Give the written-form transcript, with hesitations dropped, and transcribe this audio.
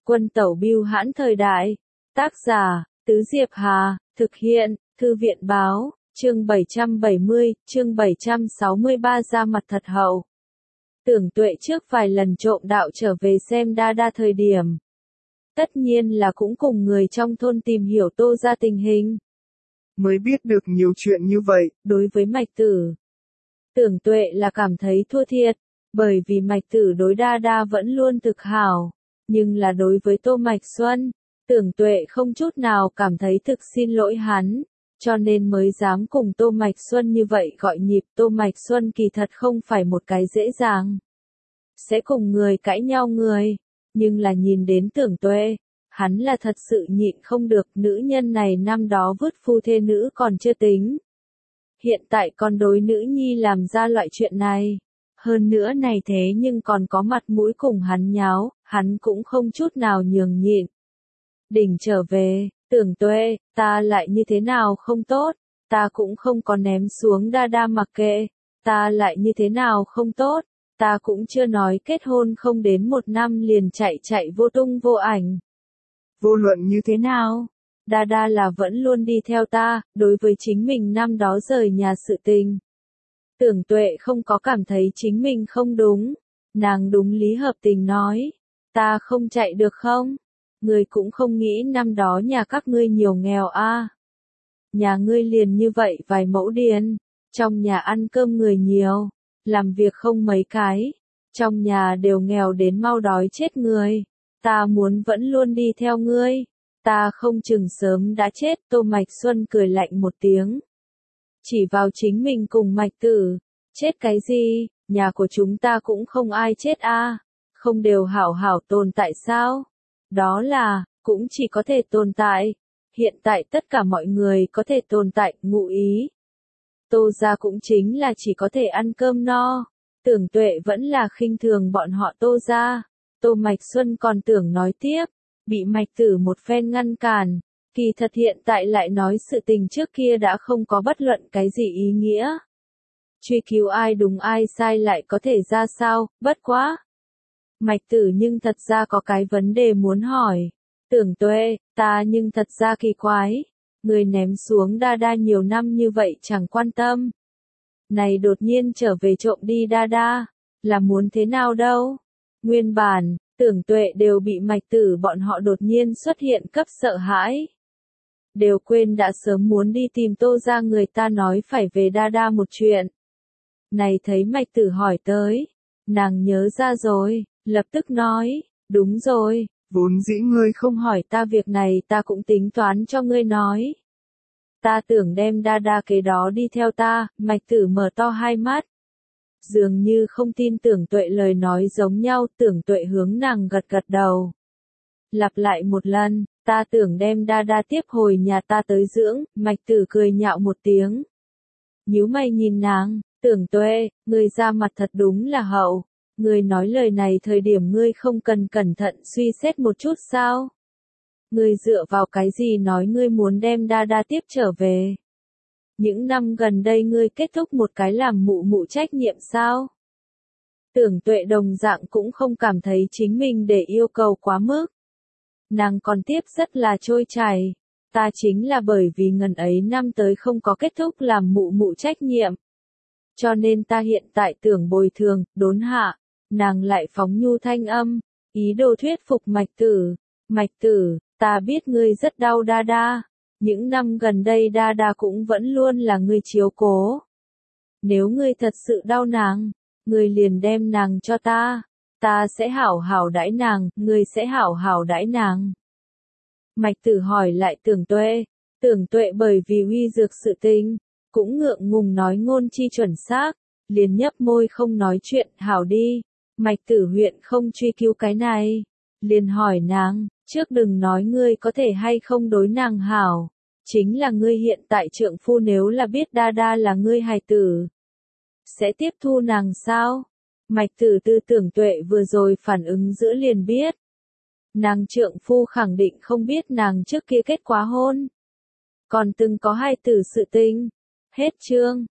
Quân tẩu bưu hãn thời đại. Tác giả, Tứ Diệp Hà, thực hiện, Thư viện báo, chương 770, chương 763 ra mặt thật hậu. Tưởng Tuệ trước vài lần trộm đạo trở về xem Đa Đa thời điểm. Tất nhiên là cũng cùng người trong thôn tìm hiểu Tô ra tình hình. Mới biết được nhiều chuyện như vậy. Đối với Mạch Tử, Tưởng Tuệ là cảm thấy thua thiệt, bởi vì Mạch Tử đối Đa Đa vẫn luôn thực hảo, nhưng là đối với Tô Mạch Xuân, Tưởng Tuệ không chút nào cảm thấy thực xin lỗi hắn, cho nên mới dám cùng Tô Mạch Xuân như vậy gọi nhịp. Tô Mạch Xuân kỳ thật không phải một cái dễ dàng sẽ cùng người cãi nhau người, nhưng là nhìn đến Tưởng Tuệ, hắn là thật sự nhịn không được. Nữ nhân này năm đó vứt phu thê nữ còn chưa tính, hiện tại còn đối nữ nhi làm ra loại chuyện này. Hơn nữa này thế nhưng còn có mặt mũi cùng hắn nháo, hắn cũng không chút nào nhường nhịn. Đỉnh trở về, Tưởng Tuệ, ta lại như thế nào không tốt, ta cũng không có ném xuống Đa Đa mặc kệ, ta lại như thế nào không tốt, ta cũng chưa nói kết hôn không đến 1 năm liền chạy vô tung vô ảnh. Vô luận như thế nào? Đa Đa là vẫn luôn đi theo ta, đối với chính mình năm đó rời nhà sự tình. Tưởng Tuệ không có cảm thấy chính mình không đúng, nàng đúng lý hợp tình nói, ta không chạy được không? Ngươi cũng không nghĩ năm đó nhà các ngươi nhiều nghèo a. Nhà ngươi liền như vậy vài mẫu điền, trong nhà ăn cơm người nhiều, làm việc không mấy cái, trong nhà đều nghèo đến mau đói chết người, ta muốn vẫn luôn đi theo ngươi, ta không chừng sớm đã chết. Tô Mạch Xuân cười lạnh một tiếng, chỉ vào chính mình cùng Mạch Tử, chết cái gì, nhà của chúng ta cũng không ai chết a, không đều hảo hảo tồn tại sao? Đó là, cũng chỉ có thể tồn tại. Hiện tại tất cả mọi người có thể tồn tại. Ngụ ý, Tô gia cũng chính là chỉ có thể ăn cơm no. Tưởng Tuệ vẫn là khinh thường bọn họ Tô gia. Tô Mạch Xuân còn tưởng nói tiếp, bị Mạch Tử một phen ngăn cản. Kỳ thật hiện tại lại nói sự tình trước kia đã không có bất luận cái gì ý nghĩa. Truy cứu ai đúng ai sai lại có thể ra sao, bất quá. Mạch Tử nhưng thật ra có cái vấn đề muốn hỏi. Tưởng Tuệ, ta nhưng thật ra kỳ quái. Người ném xuống Đa Đa nhiều năm như vậy chẳng quan tâm. Này đột nhiên trở về trộm đi Đa Đa, là muốn thế nào đâu? Nguyên bản, Tưởng Tuệ đều bị Mạch Tử bọn họ đột nhiên xuất hiện cấp sợ hãi. Đều quên đã sớm muốn đi tìm Tô ra người ta nói phải về Đa Đa một chuyện. Này thấy Mạch Tử hỏi tới, nàng nhớ ra rồi, lập tức nói, đúng rồi, vốn dĩ ngươi không hỏi ta việc này ta cũng tính toán cho ngươi nói. Ta tưởng đem Đa Đa kế đó đi theo ta. Mạch Tử mở to hai mắt, dường như không tin Tưởng Tuệ lời nói giống nhau. Tưởng Tuệ hướng nàng gật gật đầu, lặp lại một lần, ta tưởng đem Đa Đa tiếp hồi nhà ta tới dưỡng. Mạch Tử cười nhạo một tiếng, nhíu mày nhìn nàng, Tưởng Tuệ, ngươi ra mặt thật đúng là hậu. Ngươi nói lời này thời điểm ngươi không cần cẩn thận suy xét một chút sao? Ngươi dựa vào cái gì nói ngươi muốn đem Đa Đa tiếp trở về? Những năm gần đây ngươi kết thúc một cái làm mụ mụ trách nhiệm sao? Tưởng Tuệ đồng dạng cũng không cảm thấy chính mình để yêu cầu quá mức. Nàng còn tiếp rất là trôi chảy. Ta chính là bởi vì ngần ấy năm tới không có kết thúc làm mụ mụ trách nhiệm. Cho nên ta hiện tại tưởng bồi thường, đốn hạ. Nàng lại phóng nhu thanh âm, ý đồ thuyết phục Mạch Tử. Mạch Tử, ta biết ngươi rất đau Đa Đa. Những năm gần đây Đa Đa cũng vẫn luôn là ngươi chiếu cố. Nếu ngươi thật sự đau nàng, ngươi liền đem nàng cho ta. Ta sẽ hảo hảo đãi nàng, ngươi sẽ hảo hảo đãi nàng. Mạch Tử hỏi lại Tưởng Tuệ. Tưởng Tuệ bởi vì uy dược sự tình, cũng ngượng ngùng nói ngôn chi chuẩn xác, liền nhấp môi không nói chuyện. Hảo đi. Mạch Tử huyện không truy cứu cái này, liền hỏi nàng, trước đừng nói ngươi có thể hay không đối nàng hảo, chính là ngươi hiện tại trượng phu nếu là biết Đa Đa là ngươi hài tử, sẽ tiếp thu nàng sao? Mạch Tử tư Tưởng Tuệ vừa rồi phản ứng giữa liền biết, nàng trượng phu khẳng định không biết nàng trước kia kết quá hôn, còn từng có hài tử sự tình. Hết chương.